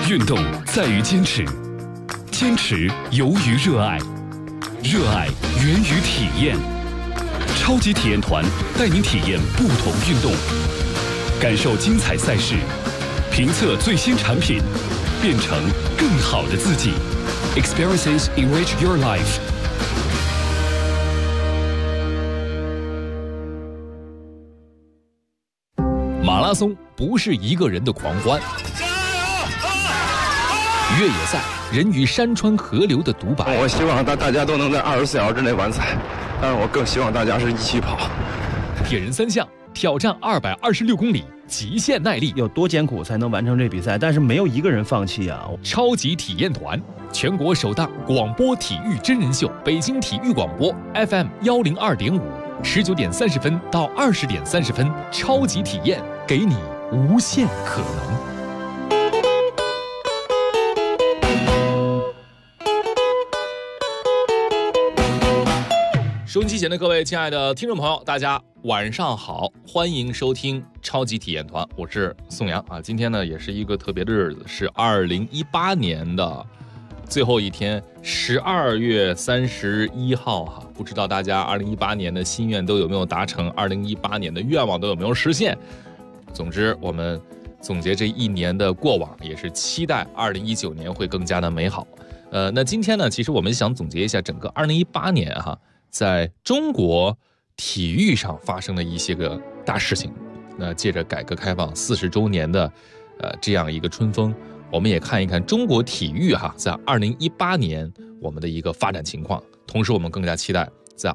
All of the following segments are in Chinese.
运动在于坚持，坚持由于热爱，热爱源于体验。超级体验团带您体验不同运动，感受精彩赛事，评测最新产品，变成更好的自己。Experiences enrich your life。 马拉松不是一个人的狂欢，越野赛人与山川河流的独白。 我希望大家都能在24小时之内完赛，但是我更希望大家是一起跑。 铁人三项挑战226公里，极限耐力， 有多艰苦才能完成这比赛？但是没有一个人放弃啊！ 超级体验团，全国首档广播体育真人秀，北京体育广播 FM 102.5，19点30分到20点30分，超级体验，给你无限可能。收音机前的各位亲爱的听众朋友，大家晚上好，欢迎收听超级体验团，我是宋阳啊。今天呢也是一个特别的日子，是2018年的最后一天，12月31号哈。不知道大家2018年的心愿都有没有达成，2018年的愿望都有没有实现。总之我们总结这一年的过往，也是期待2019年会更加的美好。那今天呢，其实我们想总结一下整个2018年哈，在中国体育上发生的一些个大事情。那借着改革开放40周年的这样一个春风，我们也看一看中国体育哈在2018年我们的一个发展情况。同时我们更加期待在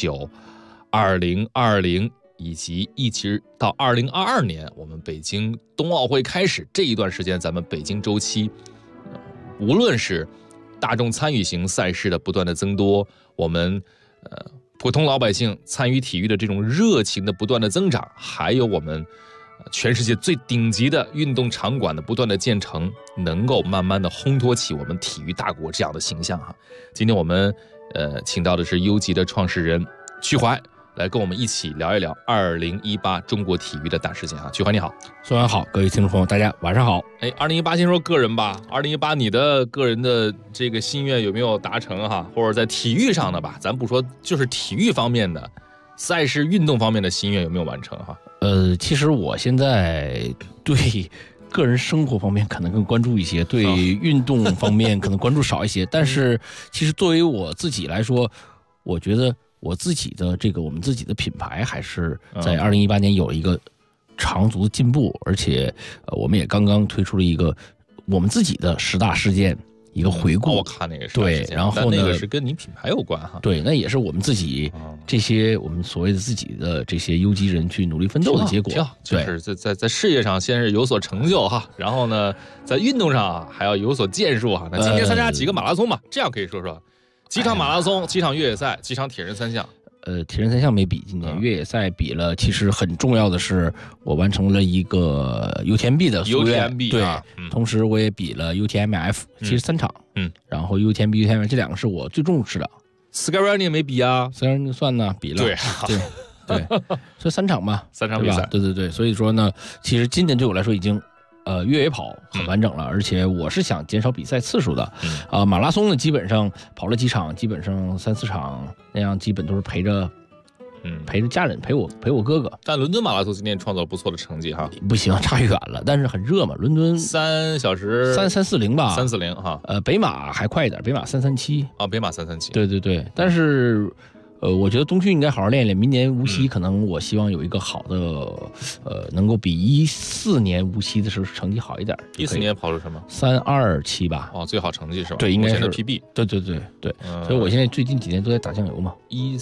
2019、2020以及一直到2022年，我们北京冬奥会开始这一段时间，咱们北京周期无论是大众参与型赛事的不断的增多，我们普通老百姓参与体育的这种热情的不断的增长，还有我们全世界最顶级的运动场馆的不断的建成，能够慢慢的烘托起我们体育大国这样的形象哈。今天我们请到的是优级的创始人曲怀，来跟我们一起聊一聊2018中国体育的大事件啊。曲怀你好。 宋阳好，各位听众朋友大家晚上好。 2018先说个人吧，2018你的个人的这个心愿有没有达成哈？或者在体育上的吧，咱不说就是体育方面的赛事运动方面的心愿有没有完成哈？ 其实我现在对个人生活方面可能更关注一些，对运动方面可能关注少一些。但是其实作为我自己来说，我觉得我自己的我们自己的品牌还是在2018年有了一个长足的进步，而且我们也刚刚推出了一个我们自己的10大事件一个回顾。 我看那个是对，然后呢， 那个是跟你品牌有关哈。 对，那也是我们自己这些我们所谓的自己的这些优级人去努力奋斗的结果。 就是在事业上先是有所成就哈，然后呢，在运动上还要有所建树哈。那今年参加几个马拉松吧，这样可以说说。几场马拉松，几场越野赛，几场铁人三项。 铁人三项没比，今年越野赛比了。其实很重要的是，我完成了一个 UTMB 的夙愿。 UTMB 对，同时我也比了 UTMF，其实3场。然后 UTMB、UTMF 这2个是我最重视的。 Skyrunning 没比啊 ，Skyrunning 算呢，比了。 对， 所以3场嘛 ，3场比赛。 对，所以说呢，其实今年对我来说已经。越野跑很完整了，而且我是想减少比赛次数的。马拉松呢，基本上跑了几场，基本上3、4场那样，基本都是陪着家人，陪我哥哥。 但伦敦马拉松今天创造了不错的成绩哈。 不行，差远了，但是很热嘛，伦敦 3小时 340吧 ，340哈。 北马还快一点，北马337啊， 北马337。 对，但是。我觉得冬训应该好好练练，明年无锡可能我希望有一个好的，能够比14年无锡的时候成绩好一点。 14年跑出什么 ？327吧。 最好成绩是吧？ 对，应该是 PB。 对，所以我现在最近几年都在打酱油嘛。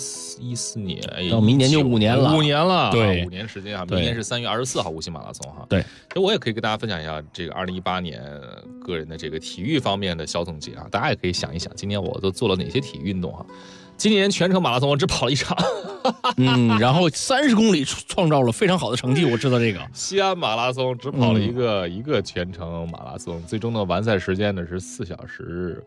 14年， 到明年就5年了。 5年了， 对 ，5年时间啊，明年是3月24号无锡马拉松哈。 对， 所以我也可以跟大家分享一下这个2018年个人的这个体育方面的小总结啊，大家也可以想一想，今年我都做了哪些体育运动啊？今年全程马拉松我只跑了1场， 然后30公里创造了非常好的成绩，我知道这个。 西安马拉松只跑了一个全程马拉松，最终的完赛时间呢是4小时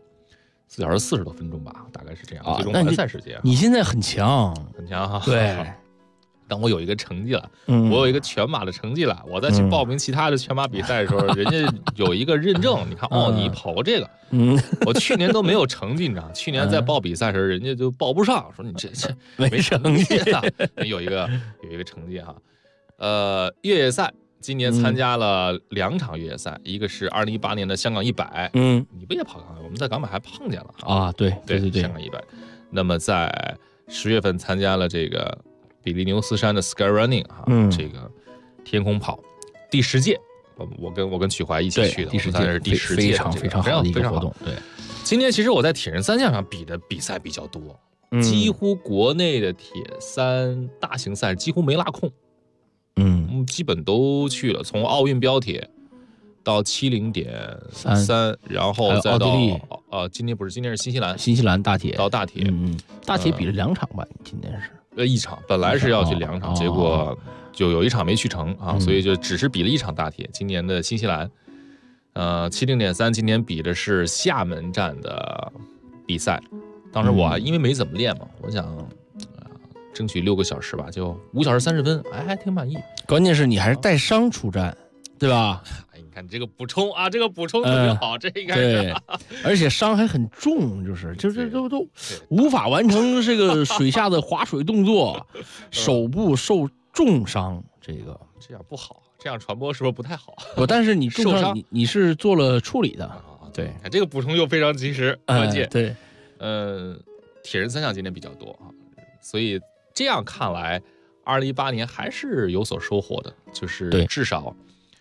40多分钟吧，大概是这样。最终完赛时间， 你现在很强， 很强哈。 对。 当我有一个成绩了，我有一个全马的成绩了，我再去报名其他的全马比赛的时候，人家有一个认证，你看你跑过这个，我去年都没有成绩，你知道，去年在报比赛的时候，人家就报不上，说你这没成绩啊，有一个成绩哈。越野赛今年参加了2场越野赛，一个是2018年的香港100，你不也跑港？我们在港百还碰见了啊，对， 香港100。那么在10月份参加了这个比利牛斯山的 Sky Running 这个天空跑第10届，我跟曲怀一起去的， 第10届是第10届， 非常好的一个活动。对， 今年其实我在铁人3项上比的比赛比较多，几乎国内的铁3大型赛几乎没落空，基本都去了，从奥运标铁到70.3，然后再到今年是新西兰大铁到大铁， 大铁比了2场吧，今年是 1场，本来是要去2场，结果就有1场没去成啊，所以就只是比了1场大铁。今年的新西兰，70.3今年比的是厦门站的比赛，当时我因为没怎么练嘛，我想争取6个小时吧，就5小时30分，还挺满意。 关键是你还是带伤出战，对吧？ 你看这个补充特别好，这应该是对，而且伤还很重，就是都无法完成这个水下的划水动作，手部受重伤，这样不好，这样传播是不是不太好？ 但是你重伤，你是做了处理的，对， 这个补充又非常及时，关键对， 铁人3项今年比较多啊，所以这样看来，2018年还是有所收获的，就是至少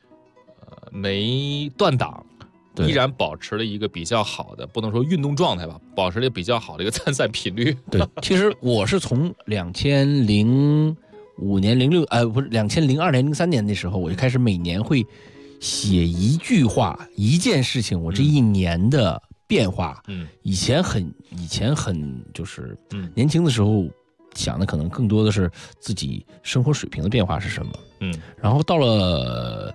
没断档，依然保持了一个比较好的，不能说运动状态吧，保持了比较好的一个参赛频率。 对，其实我是从2005年、2002年、03年的时候，我就开始每年会写一句话、一件事情，我这一年的变化。以前很就是年轻的时候想的可能更多的是自己生活水平的变化是什么。然后到了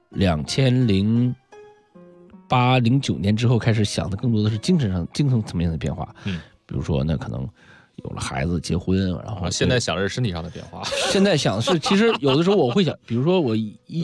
2008、09年之后，开始想的更多的是精神层面的变化。比如说那可能有了孩子、结婚，然后现在想的是身体上的变化。 现在想的是，其实有的时候我会想，比如说我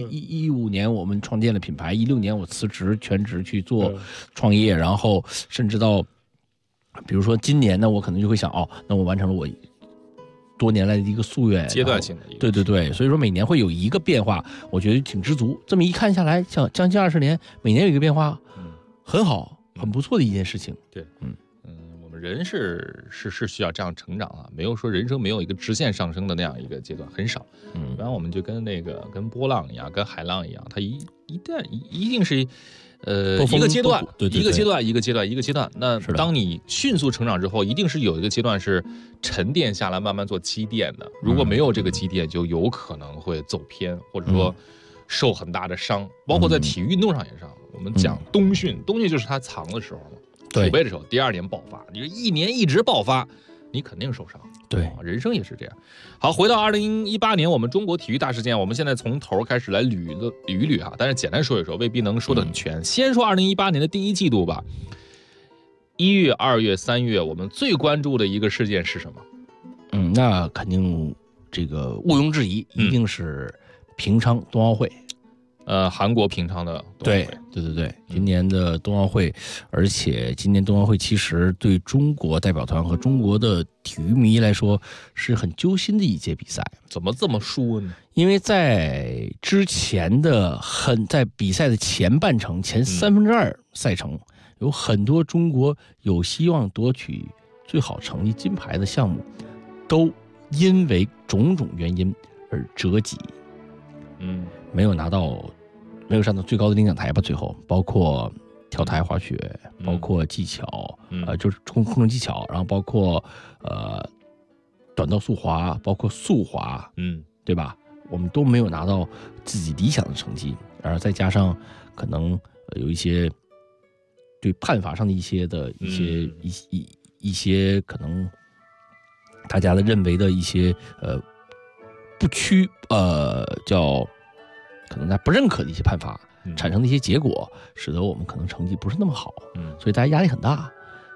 15年我们创建了品牌，16年我辞职全职去做创业，然后甚至到比如说今年呢，我可能就会想，那我完成了我多年来的一个夙愿， 阶段性的一个， 对，所以说每年会有一个变化，我觉得挺知足。这么一看下来，像将近20年，每年有一个变化，很好，很不错的一件事情。 对，我们人是需要这样成长啊，没有说人生没有一个直线上升的那样一个阶段，很少。然后我们就跟波浪一样，跟海浪一样，它一定是。一个阶段，一个阶段。那当你迅速成长之后，一定是有一个阶段是沉淀下来，慢慢做积淀的。如果没有这个积淀，就有可能会走偏，或者说受很大的伤。包括在体育运动上也上，我们讲冬训就是它藏的时候嘛，储备的时候，第2年爆发。你1年一直爆发，你肯定受伤。 对， 人生也是这样。好，回到2018年，我们中国体育大事件，我们现在从头开始来捋一捋哈，但是简单说一说，未必能说得很全。先说2018年的第1季度吧。1月、2月、3月，我们最关注的一个事件是什么？ 那肯定这个毋庸置疑，一定是平昌冬奥会。 韩国平昌的冬奥会。 对，今年的冬奥会，而且今年冬奥会其实对中国代表团和中国的体育迷来说是很揪心的一届比赛。 怎么这么说呢？ 因为在之前在比赛的前半程、前2/3赛程，有很多中国有希望夺取最好成绩金牌的项目，都因为种种原因而折戟。没有上到最高的领奖台吧，最后包括跳台滑雪，包括技巧，就是空中技巧，然后包括短道速滑，包括速滑，对吧？我们都没有拿到自己理想的成绩，而再加上可能有一些对判罚上的一些可能大家的认为的一些不屈叫可能他不认可的一些判罚产生的一些结果，使得我们可能成绩不是那么好，所以大家压力很大。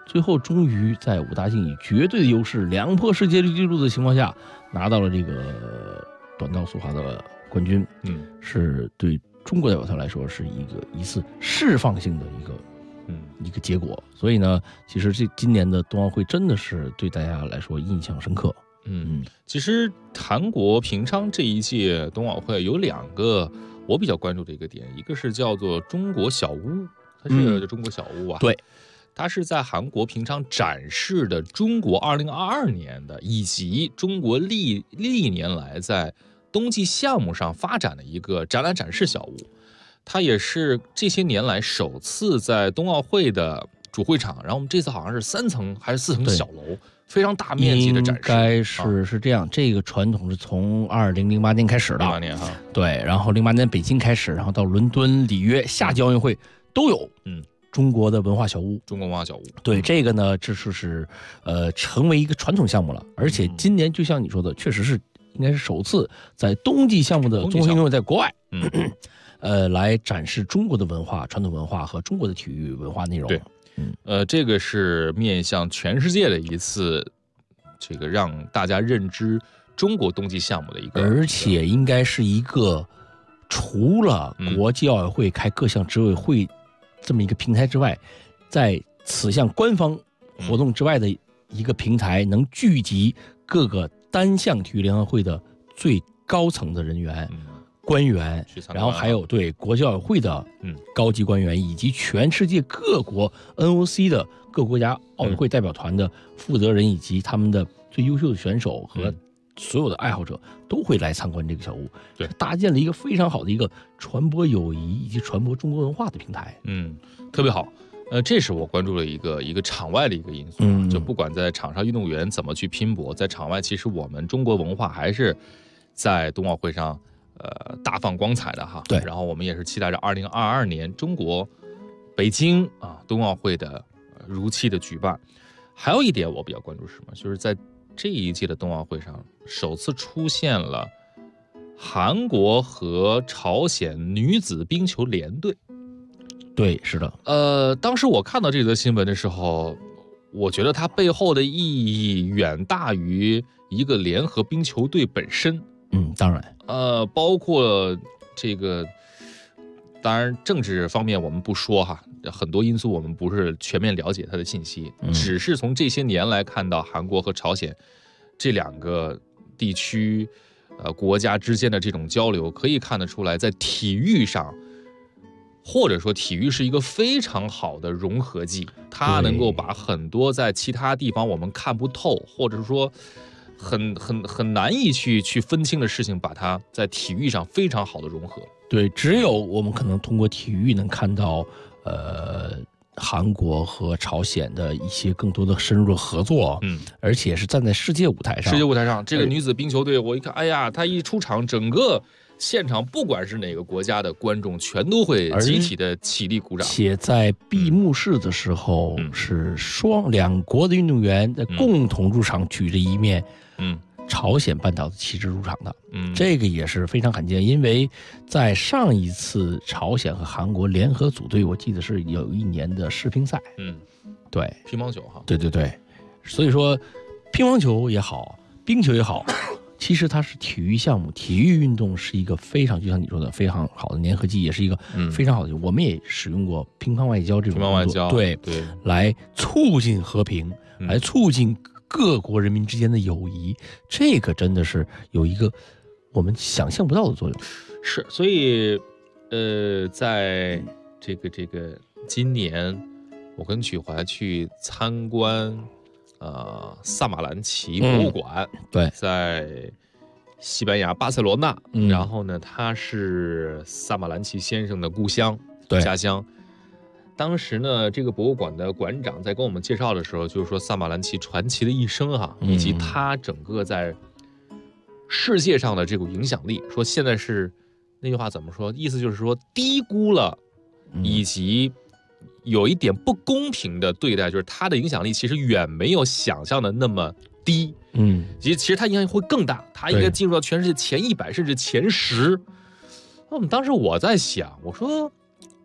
最后终于在武大靖以绝对的优势2破世界纪录的情况下，拿到了这个短道速滑的冠军。是对中国代表团来说是一次释放性的一个结果。所以呢，其实今年的冬奥会真的是对大家来说印象深刻。 其实韩国平昌这一届冬奥会有2个我比较关注的一个点，一个是叫做中国小屋，它是中国小屋啊， 对， 它是在韩国平昌展示的中国2022年的以及中国历年来在冬季项目上发展的一个展览展示小屋，它也是这些年来首次在冬奥会的主会场，然后我们这次好像是3层还是4层小楼，非常大面积的展示。应该是这样，这个传统是从2008年开始的 ，08年哈， 对，然后08年北京开始，然后到伦敦、里约、夏季奥运会都有。中国的文化小屋， 中国文化小屋， 对这个呢，这就是成为一个传统项目了。而且今年就像你说的，确实是应该是首次在冬季项目的综合运动会在国外，来展示中国的文化、传统文化和中国的体育文化内容。 对，这个是面向全世界的一次，这个让大家认知中国冬季项目的一个， 而且应该是一个除了国际奥委会开各项执委会这么一个平台之外，在此项官方活动之外的一个平台，能聚集各个单项体育联合会的最高层的人员、官员，然后还有对国际奥委会的高级官员，以及全世界各国 NOC 的各国家奥运会代表团的负责人，以及他们的最优秀的选手和所有的爱好者都会来参观这个小屋， 对， 搭建了一个非常好的一个传播友谊以及传播中国文化的平台。 特别好。这是我关注的一个场外的一个因素，就不管在场上运动员怎么去拼搏，在场外其实我们中国文化还是在冬奥会上大放光彩的哈。 对， 然后我们也是期待着2022年中国北京冬奥会的如期的举办。还有一点我比较关注是什么，就是在这一届的冬奥会上首次出现了韩国和朝鲜女子冰球联队。 对，是的。 当时我看到这则新闻的时候，我觉得它背后的意义远大于一个联合冰球队本身。 当然。 包括这个，当然政治方面我们不说哈，很多因素我们不是全面了解它的信息，只是从这些年来看到韩国和朝鲜这2个地区国家之间的这种交流，可以看得出来，在体育上。或者说体育是一个非常好的融合剂，它能够把很多在其他地方我们看不透，或者说很难以去分清的事情，把它在体育上非常好的融合。 对，只有我们可能通过体育能看到韩国和朝鲜的一些更多的深入的合作，而且是站在世界舞台上。 这个女子冰球队，我一看，哎呀，她一出场，整个现场不管是哪个国家的观众，全都会集体的起立鼓掌。 且在闭幕式的时候，是两国的运动员在共同入场，举着一面朝鲜半岛的旗帜入场的。这个也是非常罕见，因为在上一次朝鲜和韩国联合组队，我记得是有一年的世乒赛。对， 乒乓球哈。 对，所以说乒乓球也好，冰球也好。其实它是体育项目，体育运动是一个非常，就像你说的非常好的粘合剂，也是一个非常好的。我们也使用过乒乓外交这种工作，对，来促进和平，来促进各国人民之间的友谊。这个真的是有一个我们想象不到的作用。 是，所以在这个今年，我跟曲怀去参观。萨马兰奇博物馆， 对， 在西班牙巴塞罗那。然后呢，它是萨马兰奇先生的故乡，家乡。当时呢，这个博物馆的馆长在跟我们介绍的时候，就是说萨马兰奇传奇的一生哈，以及他整个在世界上的这股影响力。说现在是那句话怎么说？意思就是说低估了，以及。有一点不公平的对待，就是他的影响力其实远没有想象的那么低。其实他影响力会更大，他应该进入到全世界前100甚至前10。那么当时我在想，我说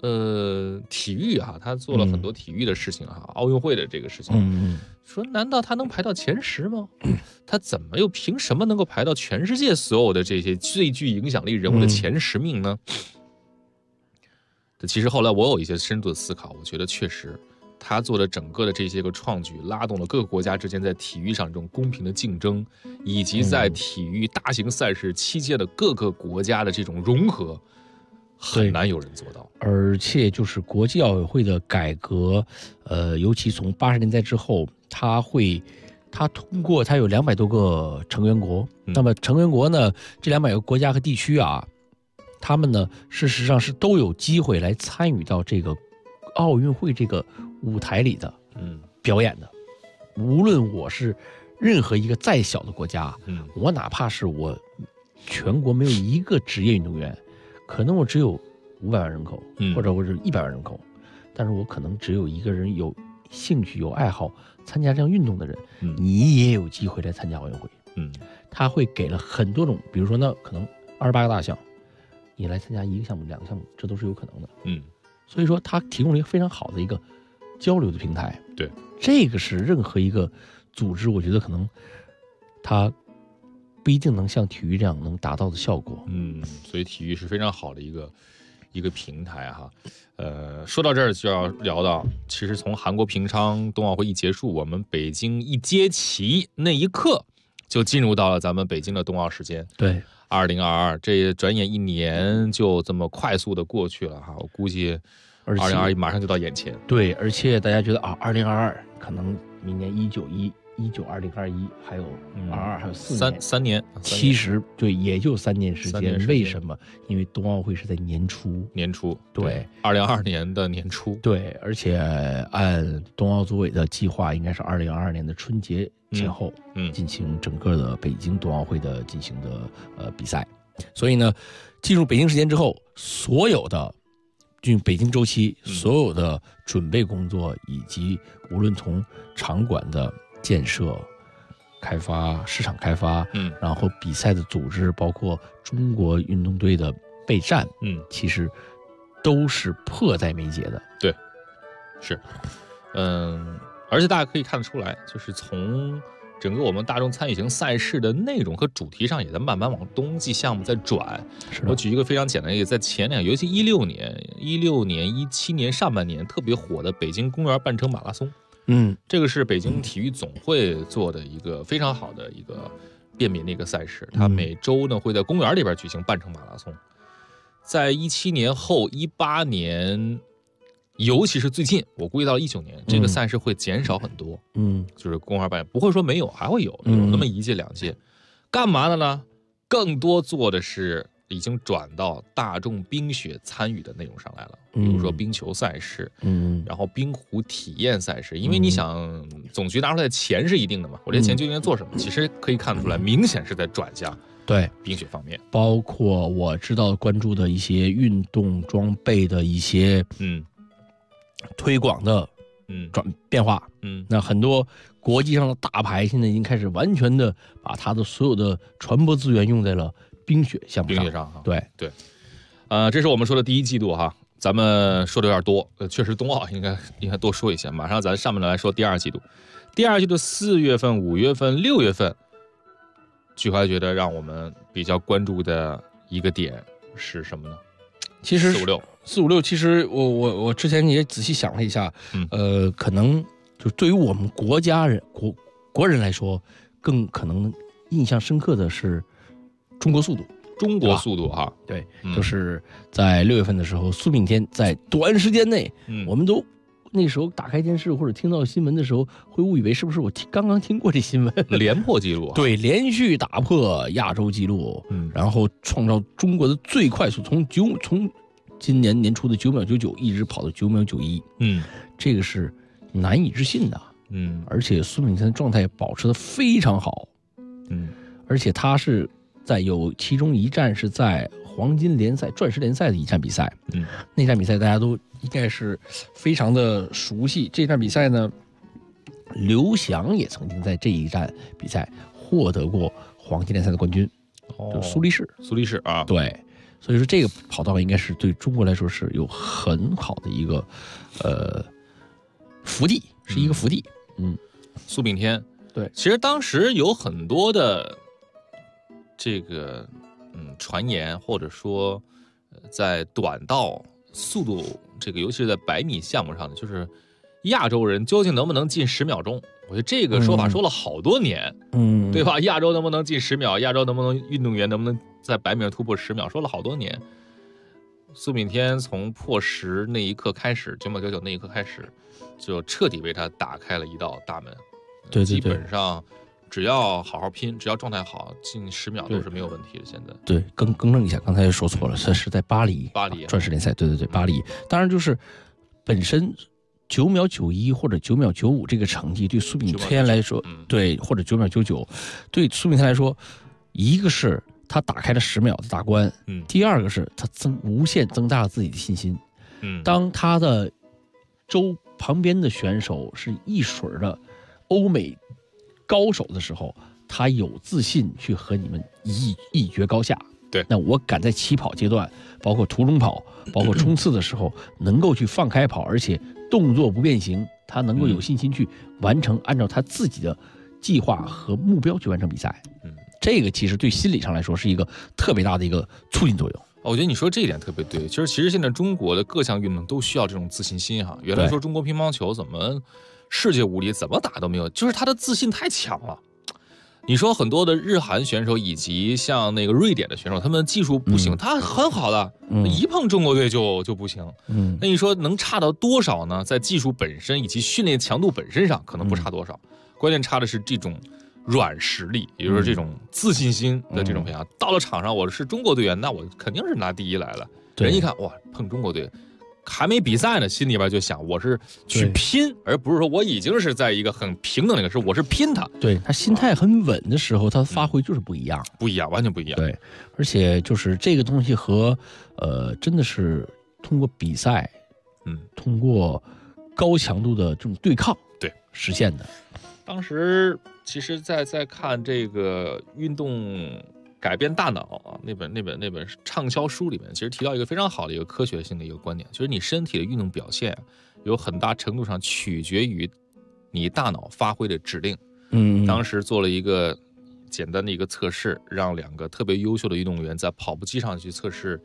体育啊，他做了很多体育的事情啊，奥运会的这个事情。说难道他能排到前10吗？他怎么又凭什么能够排到全世界所有的这些最具影响力人物的前10名呢？其实后来我有一些深度的思考，我觉得确实他做的整个的这些个创举，拉动了各个国家之间在体育上这种公平的竞争，以及在体育大型赛事期间的各个国家的这种融合，很难有人做到。 而且就是国际奥委会的改革，尤其从80年代之后，他通过他有200多个成员国，那么成员国呢，这200个国家和地区啊，他们呢事实上是都有机会来参与到这个奥运会这个舞台里的表演的。无论我是任何一个再小的国家，我哪怕是我全国没有一个职业运动员，可能我只有500万人口，或者我只有100万人口，但是我可能只有一个人有兴趣有爱好参加这样运动的人，你也有机会来参加奥运会。他会给了很多种，比如说呢，可能28个大项，你来参加1个项目、2个项目，这都是有可能的。所以说他提供了一个非常好的一个交流的平台。 对， 这个是任何一个组织，我觉得可能他不一定能像体育这样能达到的效果。 所以体育是非常好的一个平台哈。说到这儿就要聊到，其实从韩国平昌冬奥会一结束，我们北京一接旗那一刻，就进入到了咱们北京的冬奥时间。 对 ，2022，这转眼1年就这么快速的过去了哈。我估计2021马上就到眼前。 对，而且大家觉得啊，2022可能明年19、2021还有22，还有4年，其实对，也就3年时间。为什么？因为冬奥会是在年初。对 ，2022年的年初。 对，而且按冬奥组委的计划，应该是2022年的春节前后进行整个的北京冬奥会的进行的比赛。所以呢，进入北京时间之后，所有的进入北京周期，所有的准备工作，以及无论从场馆的建设、开发、市场开发，然后比赛的组织，包括中国运动队的备战，其实都是迫在眉睫的。 对，是，而且大家可以看得出来，就是从整个我们大众参与型赛事的内容和主题上，也在慢慢往冬季项目在转。我举一个非常简单的例子，在前2年，尤其16年、17年上半年特别火的北京公园半程马拉松。这个是北京体育总会做的一个非常好的一个便民的一个赛事，它每周呢会在公园里边举行半程马拉松。在17年后18年，尤其是最近，我估计到19年，这个赛事会减少很多。就是公园半，不会说没有，还会有那么1届2届。干嘛的呢？更多做的是已经转到大众冰雪参与的内容上来了，比如说冰球赛事，然后冰壶体验赛事。因为你想，总局拿出来的钱是一定的嘛，我这钱究竟在做什么？其实可以看得出来，明显是在转向对冰雪方面， 包括我知道关注的一些运动装备的一些推广的变化。那很多国际上的大牌现在已经开始完全的把它的所有的传播资源用在了冰雪项目上。对， 这是我们说的第1季度哈，咱们说的有点多，确实冬奥应该多说一些。马上咱上面来说第2季度。第2季度4月份、5月份、6月份，举怀觉得让我们比较关注的一个点是什么呢？ 其实 4、 5、6，其实我之前也仔细想了一下，可能就对于我们国人来说，更可能印象深刻的是中国速度哈。 对，就是在6月份的时候，苏炳添在短时间内，我们都那时候打开电视或者听到新闻的时候，会误以为是不是我刚刚听过这新闻， 连破纪录。 对，连续打破亚洲纪录，然后创造中国的最快速，从今年年初的9秒99一直跑到9秒91，这个是难以置信的。而且苏炳添的状态保持得非常好，而且他是在其中一站是在黄金联赛、钻石联赛的一站比赛，那站比赛大家都应该是非常的熟悉。这站比赛呢，刘翔也曾经在这一站比赛获得过黄金联赛的冠军，就苏黎世啊，对， 所以说这个跑道应该是对中国来说是有很好的一个福地，是一个福地。 苏炳添， 对， 其实当时有很多的这个传言，或者说在短道速度这个，尤其是在100米项目上的，就是亚洲人究竟能不能进10秒钟？我觉得这个说法说了好多年，对吧？亚洲能不能进10秒？亚洲能不能运动员能不能在100米上突破10秒？说了好多年。苏炳添从破10那一刻开始，9秒99那一刻开始，就彻底为他打开了一道大门。 对， 基本上只要好好拼，只要状态好，进10秒都是没有问题的。现在对，更正一下，刚才说错了，这是在巴黎钻石联赛。对，巴黎。当然就是本身9秒91或者9秒95这个成绩对苏炳添来说，对，或者9秒99，对苏炳添来说，一个是他打开了10秒的大关，第二个是他无限增大了自己的信心。当他的周旁边的选手是一水的欧美高手的时候，他有自信去和你们一决高下。 对， 那我敢在起跑阶段，包括途中跑，包括冲刺的时候，能够去放开跑，而且动作不变形，他能够有信心去完成，按照他自己的计划和目标去完成比赛。这个其实对心理上来说是一个特别大的一个促进作用。 我觉得你说这一点特别对，其实现在中国的各项运动都需要这种自信心哈。原来说中国乒乓球怎么世界无敌，怎么打都没有，就是他的自信太强了。你说很多的日韩选手以及像那个瑞典的选手，他们技术不行，他很好的，一碰中国队就不行。那你说能差到多少呢？在技术本身以及训练强度本身上，可能不差多少，关键差的是这种软实力，也就是这种自信心的这种培养。到了场上，我是中国队员，那我肯定是拿第一来了。人一看，哇，碰中国队，还没比赛呢，心里边就想我是去拼，而不是说我已经是在一个很平等的一个事，我是拼他。 对，他心态很稳的时候，他发挥就是不一样， 完全不一样。 对，而且就是这个东西和真的是通过比赛，通过高强度的这种对抗， 对实现的。 当时其实在看这个运动改变大脑啊那本畅销书里面，其实提到一个非常好的一个科学性的一个观点，就是你身体的运动表现有很大程度上取决于你大脑发挥的指令。当时做了一个简单的一个测试，让2个特别优秀的运动员在跑步机上去测试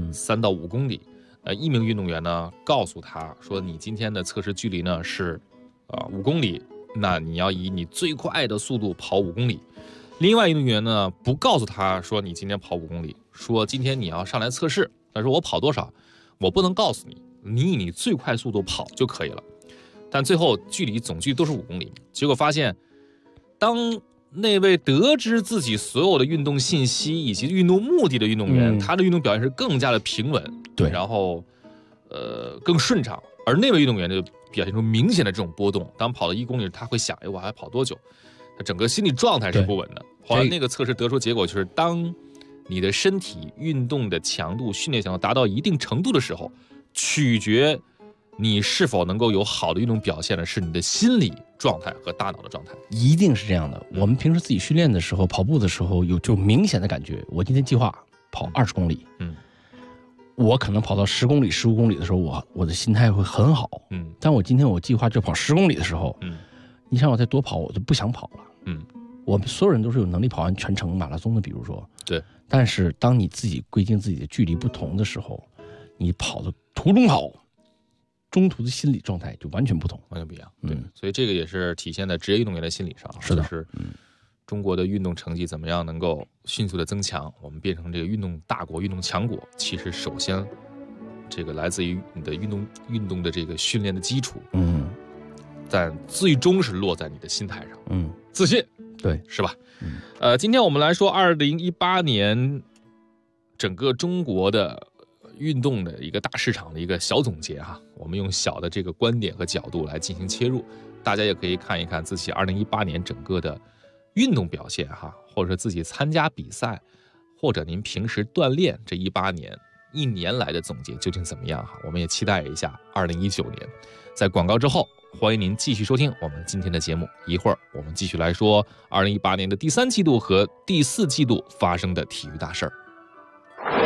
3到5公里。一名运动员呢告诉他说，你今天的测试距离呢是5公里，那你要以你最快的速度跑5公里。另外运动员呢不告诉他说你今天跑5公里，说今天你要上来测试，他说我跑多少我不能告诉你，你以你最快速度跑就可以了。但最后总距离都是5公里，结果发现当那位得知自己所有的运动信息以及运动目的的运动员，他的运动表现是更加的平稳， 对， 然后更顺畅，而那位运动员就表现出明显的这种波动。当跑到1公里，他会想，我还跑多久？他整个心理状态是不稳的。后来那个测试得出结果就是，当你的身体运动的强度、训练强度达到一定程度的时候，取决你是否能够有好的运动表现的是你的心理状态和大脑的状态。 一定是这样的。我们平时自己训练的时候，跑步的时候有就明显的感觉，我今天计划跑20公里，我可能跑到10公里、15公里的时候，我的心态会很好，但我今天我计划就跑10公里的时候，你想我再多跑，我就不想跑了，我们所有人都是有能力跑完全程马拉松的，比如说， 对。 但是当你自己规定自己的距离不同的时候，你跑的途中跑，中途的心理状态就完全不同， 完全不一样。对，所以这个也是体现在职业运动员的心理上。 是的， 就是中国的运动成绩怎么样能够迅速的增强，我们变成这个运动大国、运动强国，其实首先这个来自于你的运动的这个训练的基础，但最终是落在你的心态上，自信， 对， 是吧？今天我们来说2018年整个中国的运动的一个大市场的一个小总结哈，我们用小的这个观点和角度来进行切入，大家也可以看一看自己2018年整个的运动表现哈，或者说自己参加比赛，或者您平时锻炼这18年1年来的总结究竟怎么样哈？我们也期待一下2019年。在广告之后，欢迎您继续收听我们今天的节目。一会儿我们继续来说2018年的第3季度和第4季度发生的体育大事儿。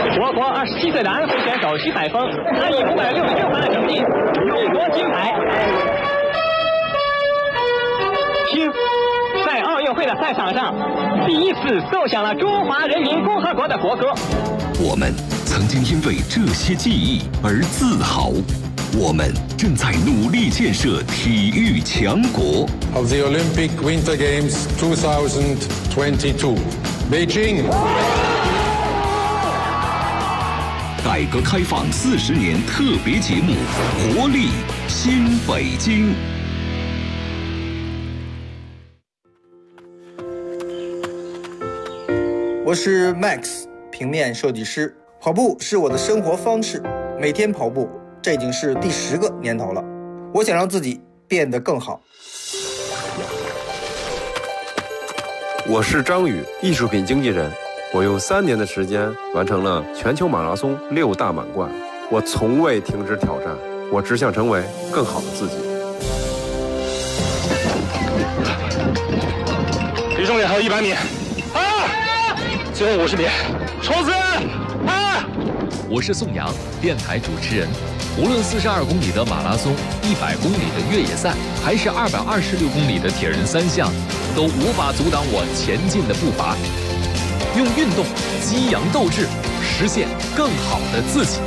我国27岁的安徽选手徐采峰，他以566分的成绩勇夺金牌。听，在奥运会的赛场上，第一次奏响了中华人民共和国的国歌。 我们曾经因为这些记忆而自豪，我们正在努力建设体育强国。 Of the Olympic Winter Games 2022, Beijing. 改革开放40年特别节目《活力新北京》。 我是 Max， 平面设计师。跑步是我的生活方式，每天跑步，这已经是第10个年头了。我想让自己变得更好。 我是张宇，艺术品经纪人。我用3年的时间完成了全球马拉松6大满贯。我从未停止挑战，我只想成为更好的自己。 离终点还有100米，最后50米，冲刺！ 我是宋阳，电台主持人。无论42公里的马拉松、100公里的越野赛，还是226公里的铁人3项，都无法阻挡我前进的步伐。用运动激扬斗志，实现更好的自己。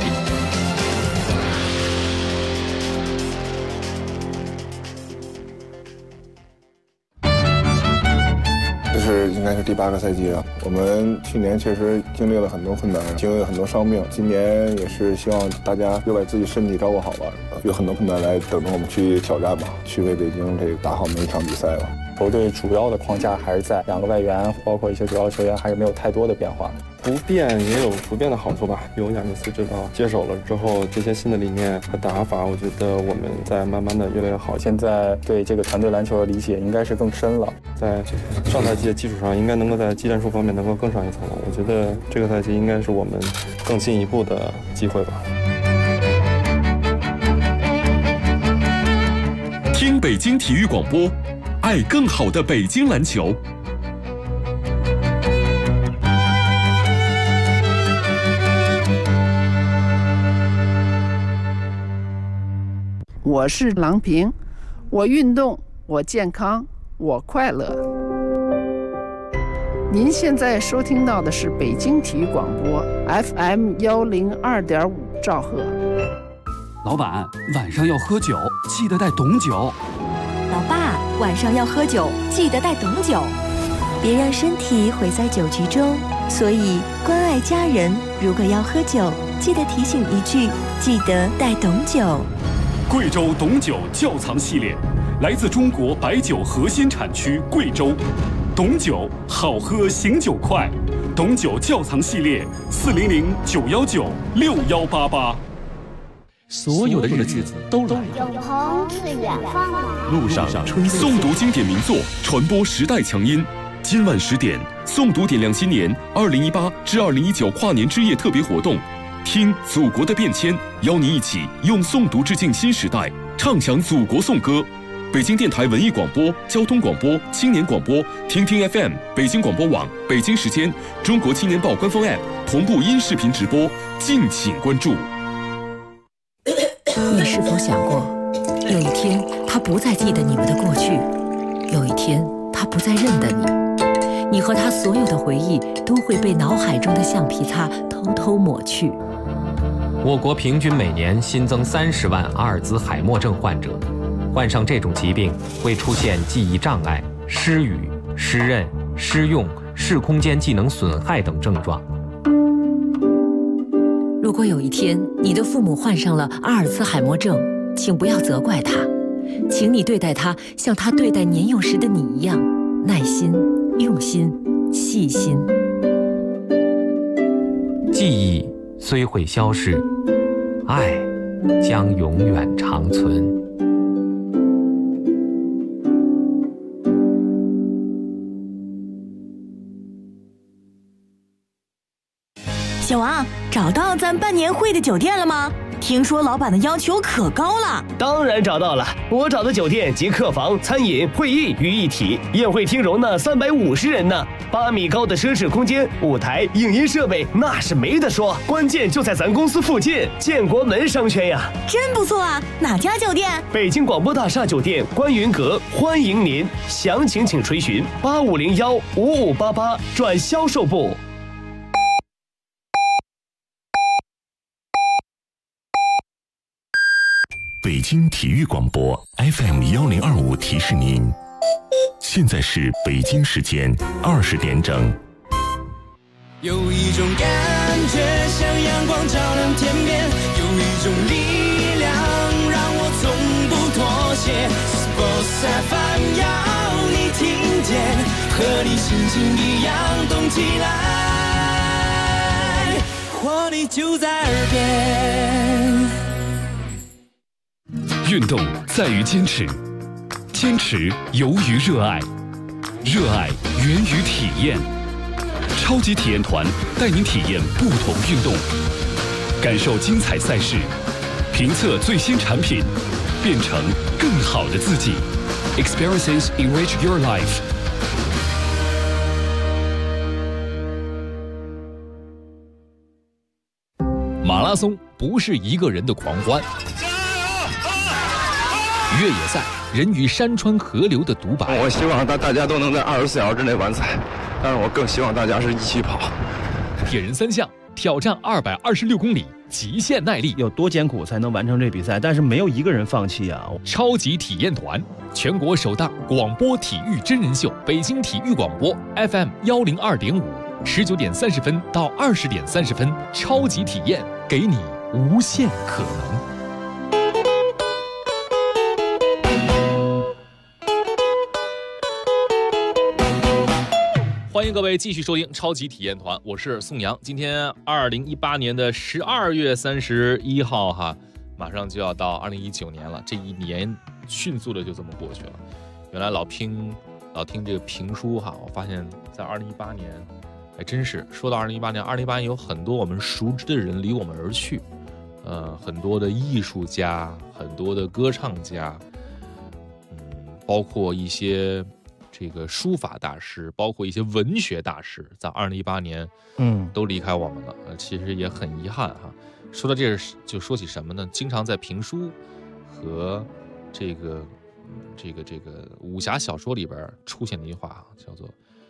这是应该是第8个赛季了。我们去年确实经历了很多困难，经历了很多伤病。今年也是希望大家又把自己身体照顾好吧，有很多困难来等着我们去挑战吧，去为北京这个打好每一场比赛吧。 球队主要的框架还是在2个外援，包括一些主要球员，还是没有太多的变化。 不变也有不变的好处吧。有亚尼斯指导接手了之后，这些新的理念和打法，我觉得我们在慢慢的越来越好。 现在对这个团队篮球的理解应该是更深了， 在上赛季的基础上，应该能够在技战术方面能够更上一层楼。我觉得这个赛季应该是我们更进一步的机会吧。 听北京体育广播，爱更好的北京篮球。 我是郎平，我运动，我健康，我快乐。您现在收听到的是北京体育广播 FM 102.5兆赫。 老板，晚上要喝酒，记得带董酒。 老爸，晚上要喝酒，记得带董酒。别让身体毁在酒局中，所以关爱家人，如果要喝酒，记得提醒一句，记得带董酒。 贵州董酒窖藏系列，来自中国白酒核心产区贵州。董酒好喝，醒酒快。董酒窖藏系列，400-919-6188。所有的日子都来了。 永恒是远方来。 路上春诵读经典名作，传播时代强音。今晚10点，诵读点亮新年2018至2019跨年之夜特别活动。听祖国的变迁，邀你一起用诵读致敬新时代，唱响祖国颂歌。北京电台文艺广播、交通广播、青年广播、听听 FM、北京广播网、北京时间、中国青年报官方 App 同步音视频直播，敬请关注。 你是否想过，有一天他不再记得你们的过去，有一天他不再认得你，你和他所有的回忆都会被脑海中的橡皮擦偷偷抹去。 我国平均每年新增30万阿尔兹海默症患者，患上这种疾病会出现记忆障碍、失语、失认、失用、视空间技能损害等症状。 如果有一天你的父母患上了阿尔兹海默症，请不要责怪他，请你对待他像他对待年幼时的你一样，耐心、用心、细心。 记忆虽会消逝，爱将永远长存。 小王，找到咱办年会的酒店了吗？听说老板的要求可高了。 当然找到了，我找的酒店集客房、餐饮、会议于一体，宴会厅容纳350人呢， 8米高的奢侈空间，舞台、影音设备那是没得说，关键就在咱公司附近建国门商圈呀。 真不错啊！哪家酒店？ 北京广播大厦酒店观云阁，欢迎您，详情请垂询85015588转销售部。 北京体育广播 FM1025提示您，现在是北京时间20点整。 有一种感觉像阳光照亮天边，有一种力量让我从不妥协。Sports FM 要你听见，和你心情一样动起来，活力就在耳边。 运动在于坚持，坚持由于热爱，热爱源于体验。超级体验团带您体验不同运动，感受精彩赛事，评测最新产品，变成更好的自己。Experiences enrich your life。 马拉松不是一个人的狂欢，越野赛人与山川河流的独白。 我希望大家都能在24小时之内完赛，但是我更希望大家是一起跑。 铁人3项挑战226公里极限耐力， 有多艰苦才能完成这比赛？但是没有一个人放弃啊！ 超级体验团全国首档广播体育真人秀，北京体育广播 FM102.5，19点30分到20点30分，超级体验给你无限可能。欢迎各位继续收听超级体验团，我是宋阳。今天2018年的12月31号哈，马上就要到2019年了，这一年迅速的就这么过去了。原来老听这个评书哈，我发现在2018年还真是说到2018年有很多我们熟知的人离我们而去，很多的艺术家，很多的歌唱家，包括一些这个书法大师，包括一些文学大师，在2018年，都离开我们了。其实也很遗憾哈。说到这个，就说起什么呢？经常在评书和这个武侠小说里边出现的一句话，叫做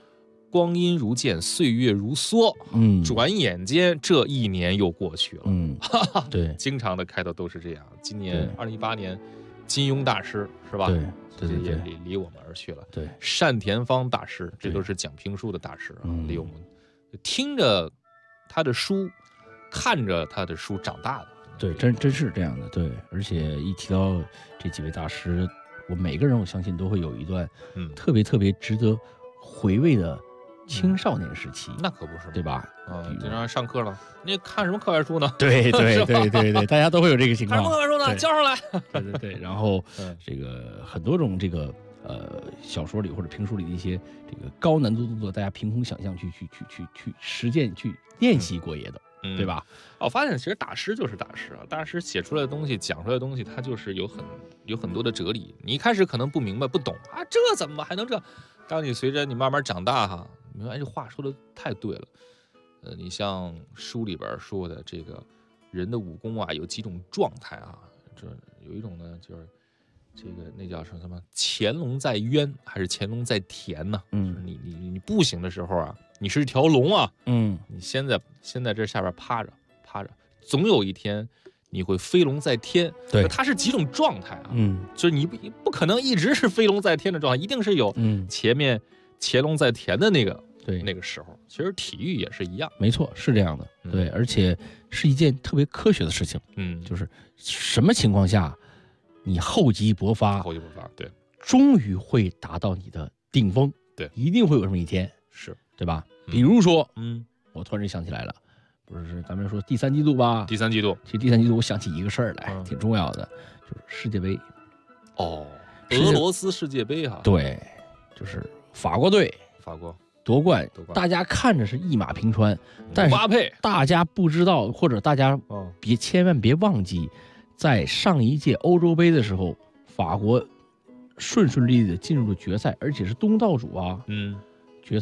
“光阴如箭，岁月如梭”。转眼间这一年又过去了。 对， 经常的开头都是这样。今年2018年，金庸大师是吧？ 对， 也离我们而去了。 对， 单田芳大师，这都是讲评书的大师啊，离我们听着他的书，看着他的书长大的。 对，真是这样的。对，而且一提到这几位大师，我每个人我相信都会有一段特别值得回味的青少年时期。 那可不是， 对吧？ 经常上课了，你看什么课外书呢？ 对，大家都会有这个情况。 看什么课外书呢？交上来。 对，然后这个很多种这个小说里或者评书里的一些这个高难度动作，大家凭空想象去实践去练习过也的，对吧？ 我发现其实大师就是大师啊，大师写出来的东西，讲出来的东西，他就是有很多的哲理。你一开始可能不明白不懂啊，这怎么还能这？当你随着你慢慢长大哈，明白这话说的太对了。你像书里边说的这个人的武功啊，有几种状态啊，这有一种呢就是这个那叫什么潜龙在渊还是潜龙在田呢？你不行的时候啊，你是一条龙啊，你先在这下边趴着，总有一天你会飞龙在天。 对， 它是几种状态啊，就是你不可能一直是飞龙在天的状态，一定是有前面潜龙在田的那个时候。其实体育也是一样， 没错，是这样的。对，而且是一件特别科学的事情。就是什么情况下你厚积薄发， 对， 终于会达到你的顶峰。 对， 一定会有这么一天， 是对吧？比如说，我突然间想起来了，不是咱们说第3季度吧？ 第3季度， 其实第3季度我想起一个事儿来，挺重要的，就是世界杯。 俄罗斯世界杯哈。 对，就是法国队夺冠，大家看着是一马平川，但是大家不知道，或者大家千万别忘记，在上一届欧洲杯的时候，法国顺利的进入了决赛，而且是东道主啊。决赛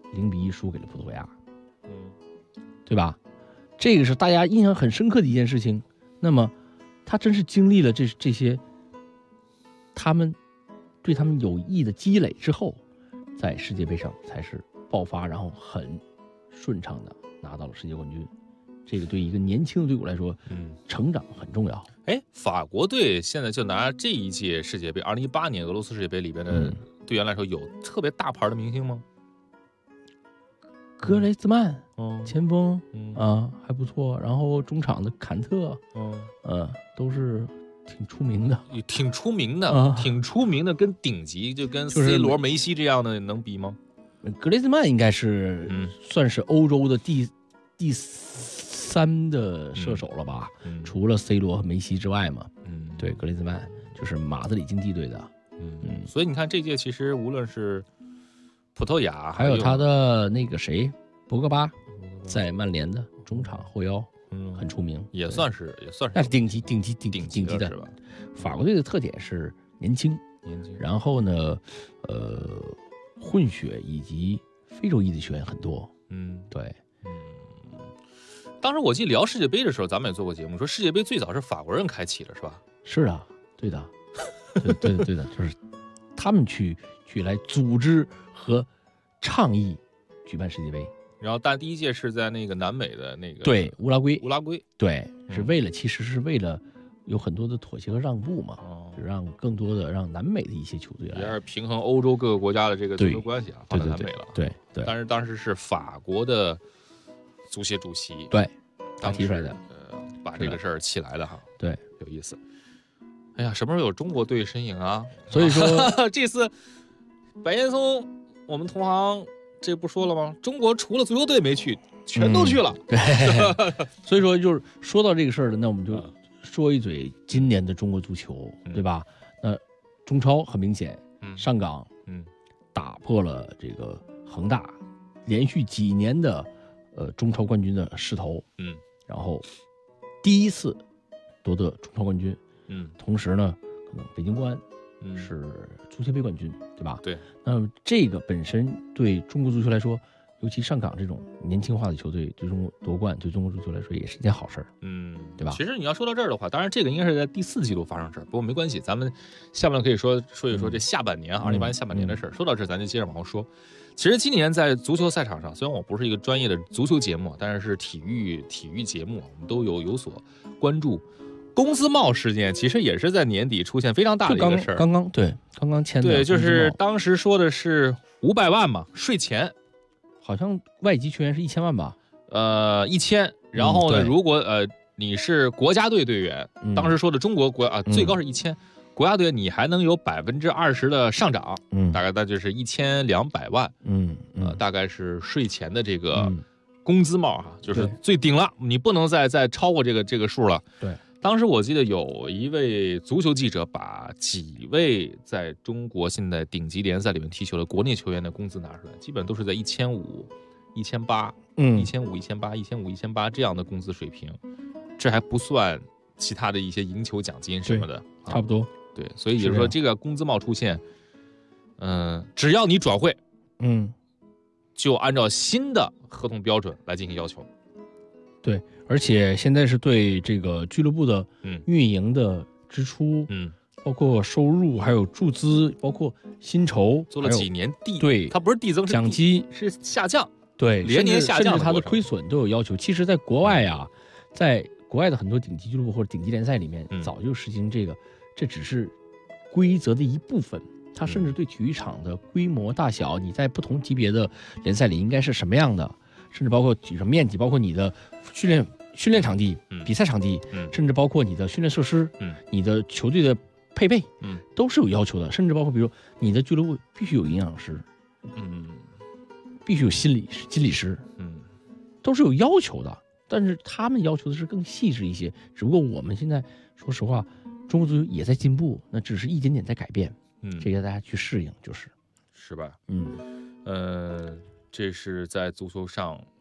0-1输给了葡萄牙，对吧？这个是大家印象很深刻的一件事情。那么，他真是经历了这些，他们对他们有益的积累之后，在世界杯上才是爆发，然后很顺畅的拿到了世界冠军。这个对一个年轻的队伍来说，成长很重要。 哎，法国队现在就拿这一届世界杯，2018年俄罗斯世界杯里边的队员来说，有特别大牌的明星吗？ 格雷兹曼，前锋，还不错。然后中场的坎特，都是挺出名的， 挺出名的，跟顶级就跟 C 罗、梅西这样的能比吗？ 格雷兹曼应该是算是欧洲的第3的射手了吧？除了 C 罗和梅西之外嘛。对，格雷兹曼就是马德里竞技队的。 所以你看这届其实无论是葡萄牙， 还有他的那个谁，博格巴，在曼联的中场后腰，很出名， 也算是， 那是顶级的是吧？ 法国队的特点是年轻，然后呢，混血以及非洲裔的球员很多，对。 当时我记得聊世界杯的时候，咱们也做过节目，说世界杯最早是法国人开启的，是吧？ 是啊，对的，对的，就是他们去来组织和倡议举办世界杯。 然后，但第一届是在那个南美的那个对乌拉圭， 对， 是其实是为了有很多的妥协和让步嘛，让更多的让南美的一些球队来， 也是平衡欧洲各个国家的这个足球关系啊，放在南美了。 对， 但是当时是法国的足协主席他提出来的， 把这个事儿起来的哈， 对， 有意思。哎呀，什么时候有中国队身影啊？ 所以说这次白岩松，我们同行这不说了吗？中国除了足球队没去，全都去了。 对，所以说就是说到这个事儿了，那我们就说一嘴今年的中国足球，对吧？那中超很明显，上港打破了这个恒大连续几年的中超冠军的势头，然后第一次夺得中超冠军，同时呢，可能北京国安是足协杯冠军，对吧？ 对。 那么这个本身对中国足球来说，尤其上港这种年轻化的球队，对中国夺冠，对中国足球来说也是一件好事儿，对吧？ 其实你要说到这儿的话，当然这个应该是在第4季度发生事儿，不过没关系，咱们下面可以说一说这下半年2018年下半年的事儿。说到这儿，咱就接着往后说。其实今年在足球赛场上，虽然我不是一个专业的足球节目，但是体育节目我们都有所关注。工资帽事件其实也是在年底出现非常大的一个事儿， 刚刚签的， 对，就是当时说的是500万嘛，税前， 好像外籍球员是1000万吧 ，1000，然后呢，如果你是国家队队员，当时说的中国最高是1000。国家队你还能有20%的上涨，大概那就是1200万，大概是税前的这个工资帽哈，就是最顶了，你不能再超过这个数了。 对， 当时我记得有一位足球记者把几位在中国现在顶级联赛里面踢球的国内球员的工资拿出来，基本都是在1500、1800、1500、1800、1500、1800这样的工资水平，这还不算其他的一些赢球奖金什么的， 差不多。 对，所以也就是说，这个工资帽出现，只要你转会，就按照新的合同标准来进行要求。 对，而且现在是对这个俱乐部的运营的支出，包括收入，还有注资，包括薪酬， 做了几年对， 它不是递增， 奖金是下降， 对， 连年下降， 甚至它的亏损都有要求。其实，在国外啊，在国外的很多顶级俱乐部或者顶级联赛里面，早就实行这个。这只是规则的一部分，它甚至对体育场的规模大小，你在不同级别的联赛里应该是什么样的，甚至包括体育面积，包括你的训练场地、比赛场地，甚至包括你的训练设施，你的球队的配备，都是有要求的。甚至包括比如你的俱乐部必须有营养师，必须有心理师，都是有要求的。但是他们要求的是更细致一些，只不过我们现在说实话。中国足球也在进步，那只是一点点在改变，这个大家去适应，是吧？这是在足球上